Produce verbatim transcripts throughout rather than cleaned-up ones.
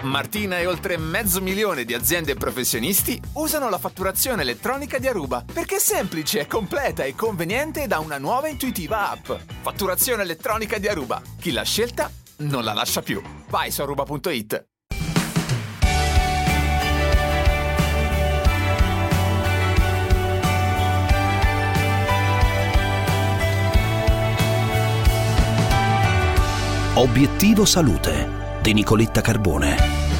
Martina e oltre mezzo milione di aziende e professionisti usano la fatturazione elettronica di Aruba perché è semplice, è completa e conveniente da una nuova e intuitiva app. Fatturazione elettronica di Aruba. Chi l'ha scelta non la lascia più. Vai su aruba punto it. Obiettivo Salute di Nicoletta Carbone.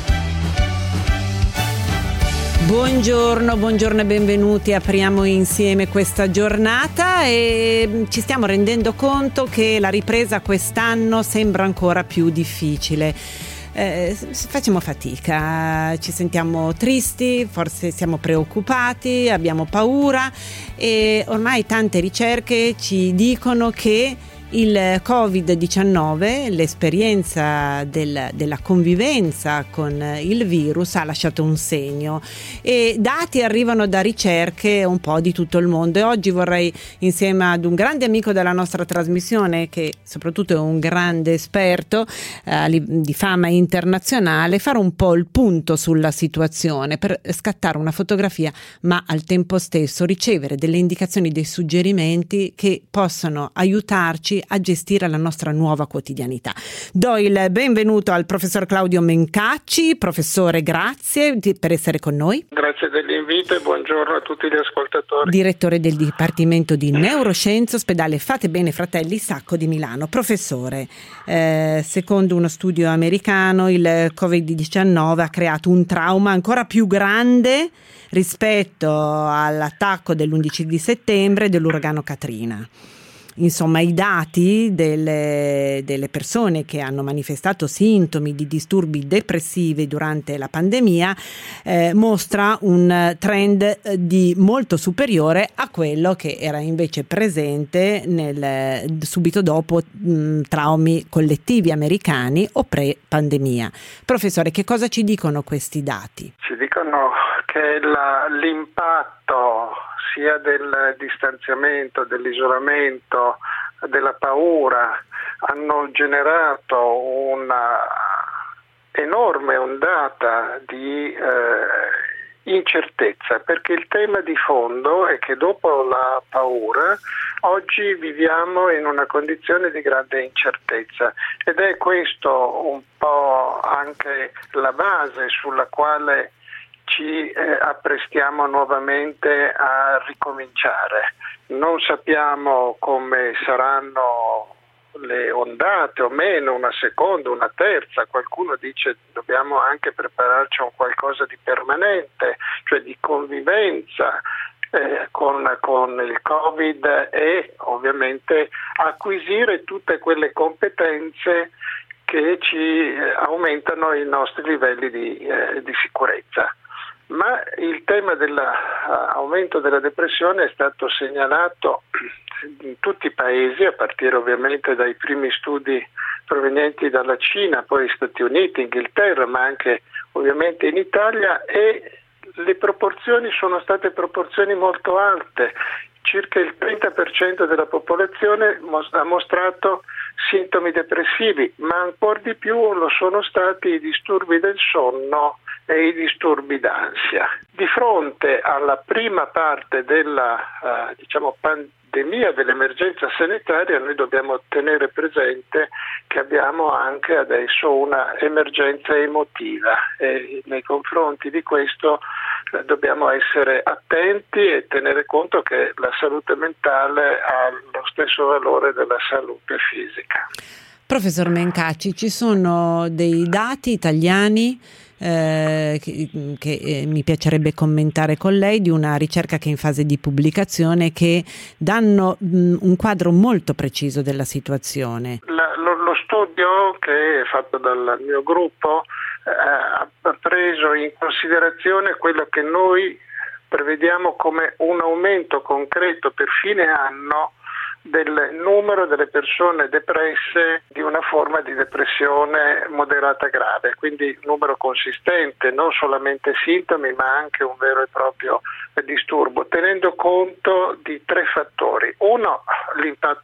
Buongiorno, buongiorno e benvenuti. Apriamo insieme questa giornata e ci stiamo rendendo conto che la ripresa quest'anno sembra ancora più difficile. Eh, facciamo fatica, ci sentiamo tristi, forse siamo preoccupati, abbiamo paura e ormai tante ricerche ci dicono che il covid diciannove, l'esperienza del, della convivenza con il virus ha lasciato un segno e dati arrivano da ricerche un po' di tutto il mondo e oggi vorrei, insieme ad un grande amico della nostra trasmissione che soprattutto è un grande esperto eh, di fama internazionale, fare un po' il punto sulla situazione per scattare una fotografia ma al tempo stesso ricevere delle indicazioni, dei suggerimenti che possano aiutarci a gestire la nostra nuova quotidianità. Do il benvenuto al professor Claudio Mencacci. Professore, grazie per essere con noi. Grazie dell'invito e buongiorno a tutti gli ascoltatori. Direttore del Dipartimento di Neuroscienze, ospedale Fate Bene Fratelli Sacco di Milano. Professore, eh, secondo uno studio americano il covid diciannove ha creato un trauma ancora più grande rispetto all'attacco dell'undici di settembre dell'uragano Katrina. Insomma, i dati delle, delle persone che hanno manifestato sintomi di disturbi depressivi durante la pandemia eh, mostra un trend di molto superiore a quello che era invece presente nel, subito dopo mh, traumi collettivi americani o pre-pandemia. Professore, che cosa ci dicono questi dati? Ci dicono che la, l'impatto sia del distanziamento, dell'isolamento, della paura, hanno generato una enorme ondata di eh, incertezza, perché il tema di fondo è che dopo la paura oggi viviamo in una condizione di grande incertezza ed è questo un po' anche la base sulla quale ci eh, apprestiamo nuovamente a ricominciare. Non sappiamo come saranno le ondate o meno, una seconda, una terza, qualcuno dice dobbiamo anche prepararci a un qualcosa di permanente, cioè di convivenza eh, con, con il Covid e ovviamente acquisire tutte quelle competenze che ci eh, aumentano i nostri livelli di, eh, di sicurezza. Ma il tema dell'aumento della depressione è stato segnalato in tutti i paesi, a partire ovviamente dai primi studi provenienti dalla Cina, poi Stati Uniti, Inghilterra, ma anche ovviamente in Italia, e le proporzioni sono state proporzioni molto alte. Circa il trenta per cento della popolazione ha mostrato sintomi depressivi, ma ancora di più lo sono stati i disturbi del sonno e i disturbi d'ansia. Di fronte alla prima parte della uh, diciamo pandemia, dell'emergenza sanitaria, noi dobbiamo tenere presente che abbiamo anche adesso una emergenza emotiva e nei confronti di questo uh, dobbiamo essere attenti e tenere conto che la salute mentale ha lo stesso valore della salute fisica. Professor Mencacci, ci sono dei dati italiani Eh, che, che eh, mi piacerebbe commentare con lei, di una ricerca che è in fase di pubblicazione, che danno mh, un quadro molto preciso della situazione. La, lo, lo studio che è fatto dal mio gruppo eh, ha preso in considerazione quello che noi prevediamo come un aumento concreto per fine anno del numero delle persone depresse di una forma di depressione moderata grave, quindi numero consistente, non solamente sintomi ma anche un vero e proprio disturbo, tenendo conto di tre fattori. Uno, l'impatto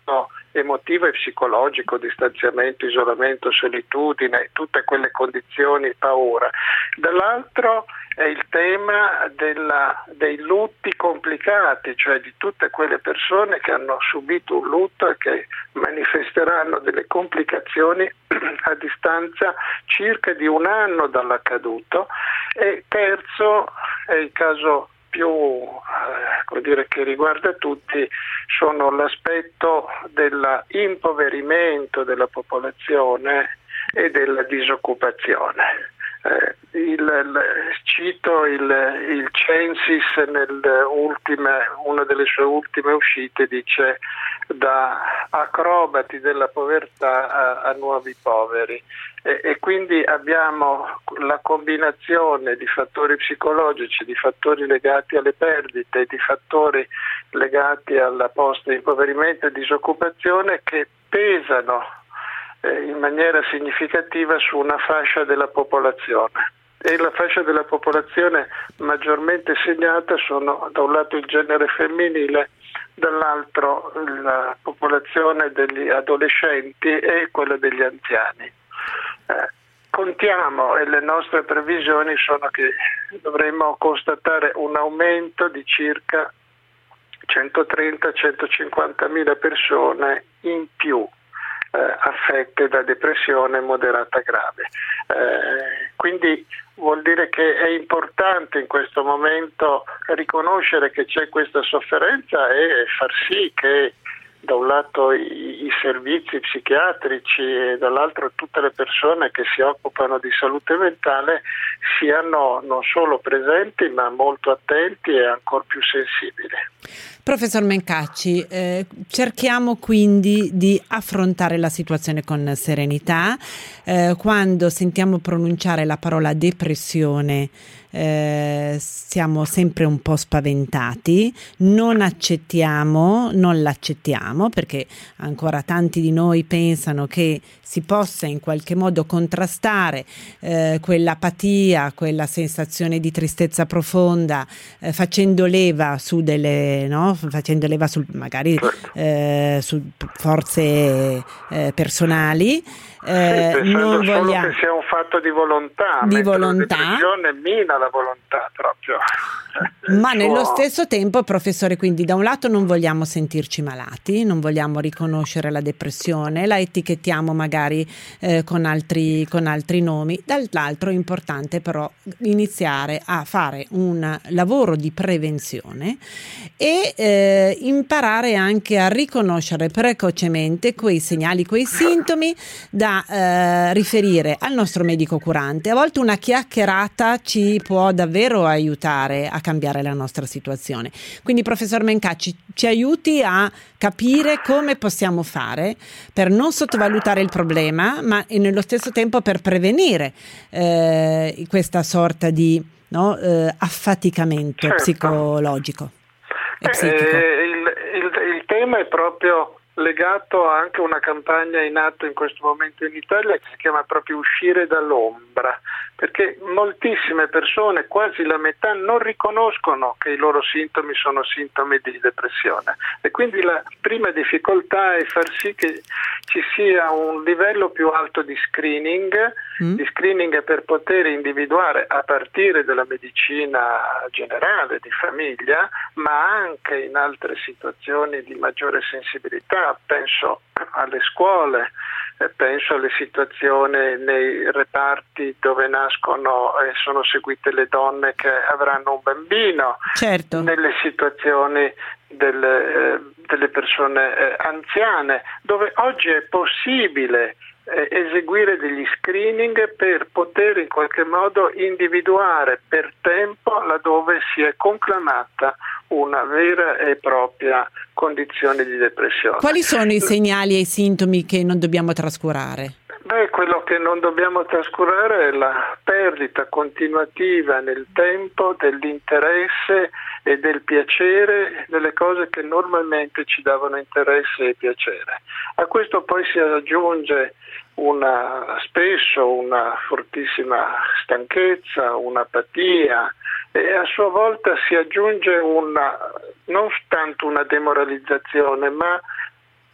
emotivo e psicologico, distanziamento, isolamento, solitudine, tutte quelle condizioni, paura. Dall'altro è il tema della, dei lutti complicati, cioè di tutte quelle persone che hanno subito un lutto e che manifesteranno delle complicazioni a distanza circa di un anno dall'accaduto. E terzo è il caso più eh, come dire, che riguarda tutti, sono l'aspetto dell'impoverimento della popolazione e della disoccupazione. Eh, il, il, cito il, il Censis nelle ultime, una delle sue ultime uscite, dice da acrobati della povertà a, a nuovi poveri, e, e quindi abbiamo la combinazione di fattori psicologici, di fattori legati alle perdite, di fattori legati al post-impoverimento e disoccupazione che pesano in maniera significativa su una fascia della popolazione, e la fascia della popolazione maggiormente segnata sono da un lato il genere femminile, dall'altro la popolazione degli adolescenti e quella degli anziani. Eh, contiamo, e le nostre previsioni sono che dovremo constatare un aumento di circa centotrenta centocinquantamila persone in più Eh, affette da depressione moderata grave. Eh, quindi vuol dire che è importante in questo momento riconoscere che c'è questa sofferenza e far sì che da un lato i, i servizi psichiatrici e dall'altro tutte le persone che si occupano di salute mentale siano non solo presenti ma molto attenti e ancor più sensibili. Professor Mencacci, eh, cerchiamo quindi di affrontare la situazione con serenità. Eh, quando sentiamo pronunciare la parola depressione eh, siamo sempre un po' spaventati, non accettiamo, non l'accettiamo, perché ancora tanti di noi pensano che si possa in qualche modo contrastare eh, quell'apatia, quella sensazione di tristezza profonda, eh, facendo leva su delle, no? facendo leva sul, magari eh, su forze eh, personali. Eh, sì, non solo vogliamo... che sia un fatto di volontà, di volontà. La depressione mina la volontà proprio. Ma suo... nello stesso tempo, professore, quindi da un lato non vogliamo sentirci malati, non vogliamo riconoscere la depressione, la etichettiamo magari eh, con altri, con altri nomi, dall'altro è importante però iniziare a fare un lavoro di prevenzione e eh, imparare anche a riconoscere precocemente quei segnali, quei sintomi da eh, riferire al nostro medico curante. A volte una chiacchierata ci può davvero aiutare a cambiare la nostra situazione. Quindi, professor Mencacci, ci aiuti a capire come possiamo fare per non sottovalutare il problema, ma e nello stesso tempo per prevenire eh, questa sorta di no, eh, affaticamento certo. psicologico e psichico. Eh, il, il, il tema è proprio legato anche a una campagna in atto in questo momento in Italia che si chiama proprio Uscire dall'ombra, perché moltissime persone, quasi la metà, non riconoscono che i loro sintomi sono sintomi di depressione, e quindi la prima difficoltà è far sì che ci sia un livello più alto di screening, mm. di screening per poter individuare a partire dalla medicina generale di famiglia, ma anche in altre situazioni di maggiore sensibilità. Penso alle scuole, penso alle situazioni nei reparti dove nascono e sono seguite le donne che avranno un bambino, certo. nelle situazioni delle, eh, delle persone eh, anziane, dove oggi è possibile eh, eseguire degli screening per poter in qualche modo individuare per tempo laddove si è conclamata una vera e propria condizione di depressione. Quali sono i segnali e i sintomi che non dobbiamo trascurare? Beh, quello che non dobbiamo trascurare è la perdita continuativa nel tempo dell'interesse e del piacere delle cose che normalmente ci davano interesse e piacere. A questo poi si aggiunge una, spesso una fortissima stanchezza, un'apatia, e a sua volta si aggiunge una, non tanto una demoralizzazione, ma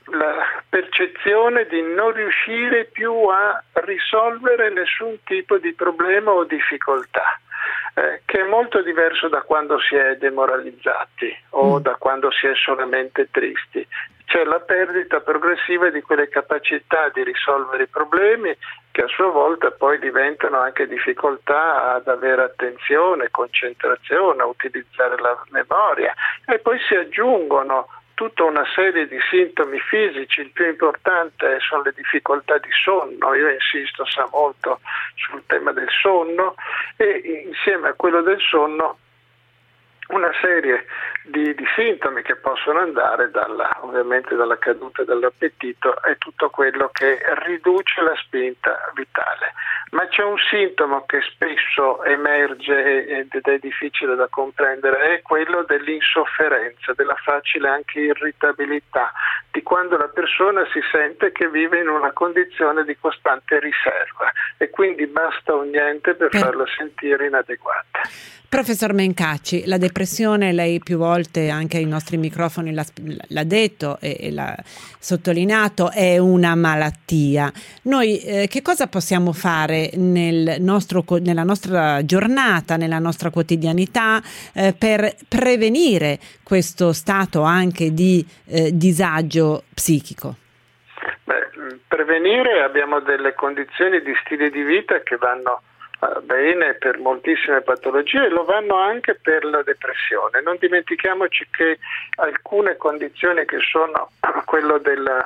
la percezione di non riuscire più a risolvere nessun tipo di problema o difficoltà, eh, che è molto diverso da quando si è demoralizzati o mm. da quando si è solamente tristi. C'è la perdita progressiva di quelle capacità di risolvere i problemi che a sua volta poi diventano anche difficoltà ad avere attenzione, concentrazione, a utilizzare la memoria, e poi si aggiungono tutta una serie di sintomi fisici. Il più importante sono le difficoltà di sonno, io insisto sa molto sul tema del sonno, e insieme a quello del sonno una serie di, di sintomi che possono andare dalla, ovviamente dalla caduta dell'appetito e tutto quello che riduce la spinta vitale. Ma c'è un sintomo che spesso emerge ed è difficile da comprendere, è quello dell'insofferenza, della facile anche irritabilità, di quando la persona si sente che vive in una condizione di costante riserva e quindi basta un niente per farla sentire inadeguata. Professor Mencacci, la depressione, lei più volte anche ai nostri microfoni l'ha, l'ha detto e, e l'ha sottolineato, è una malattia. Noi eh, che cosa possiamo fare nel nostro, nella nostra giornata, nella nostra quotidianità eh, per prevenire questo stato anche di eh, disagio psichico? Beh, prevenire, abbiamo delle condizioni di stile di vita che vanno bene per moltissime patologie e lo vanno anche per la depressione. Non dimentichiamoci che alcune condizioni che sono quello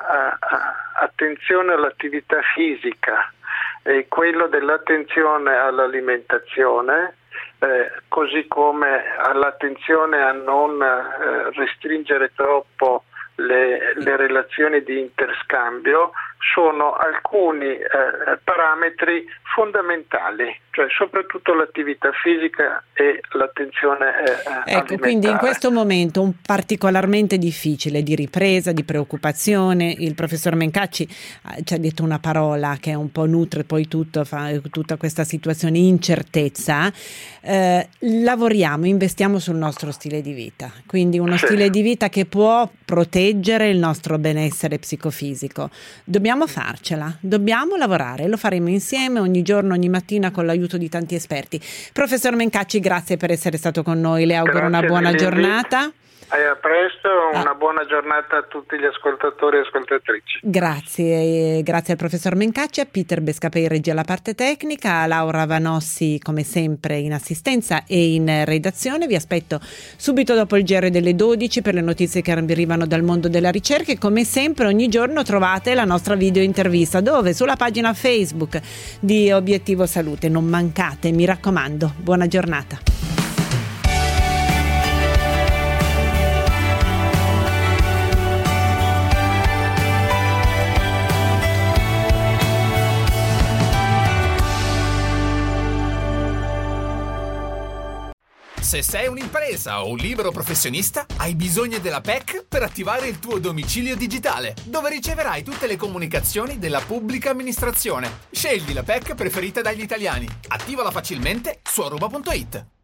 dell'attenzione all'attività fisica e quello dell'attenzione all'alimentazione, eh, così come all'attenzione a non eh, restringere troppo le, le relazioni di interscambio, sono alcuni eh, parametri fondamentali, cioè soprattutto l'attività fisica e l'attenzione eh, ecco, alimentare. Quindi in questo momento un particolarmente difficile di ripresa, di preoccupazione, il professor Mencacci eh, ci ha detto una parola che un po' nutre poi tutto, fa, tutta questa situazione, incertezza. Eh, lavoriamo, investiamo sul nostro stile di vita, quindi uno sì. stile di vita che può proteggere il nostro benessere psicofisico. Dobbiamo farcela, dobbiamo lavorare, lo faremo insieme ogni giorno, ogni mattina con l'aiuto di tanti esperti. Professor Mencacci, grazie per essere stato con noi, le auguro grazie una buona giornata. E a presto, una ah. buona giornata a tutti gli ascoltatori e ascoltatrici. Grazie, grazie al professor Mencacci, a Peter Bescapè in regia alla parte tecnica, a Laura Vanossi come sempre in assistenza e in redazione. Vi aspetto subito dopo il G R delle dodici per le notizie che arrivano dal mondo della ricerca e come sempre ogni giorno trovate la nostra video intervista dove? Sulla pagina Facebook di Obiettivo Salute. Non mancate, mi raccomando. Buona giornata. Se sei un'impresa o un libero professionista, hai bisogno della P E C per attivare il tuo domicilio digitale, dove riceverai tutte le comunicazioni della pubblica amministrazione. Scegli la P E C preferita dagli italiani. Attivala facilmente su aruba punto it.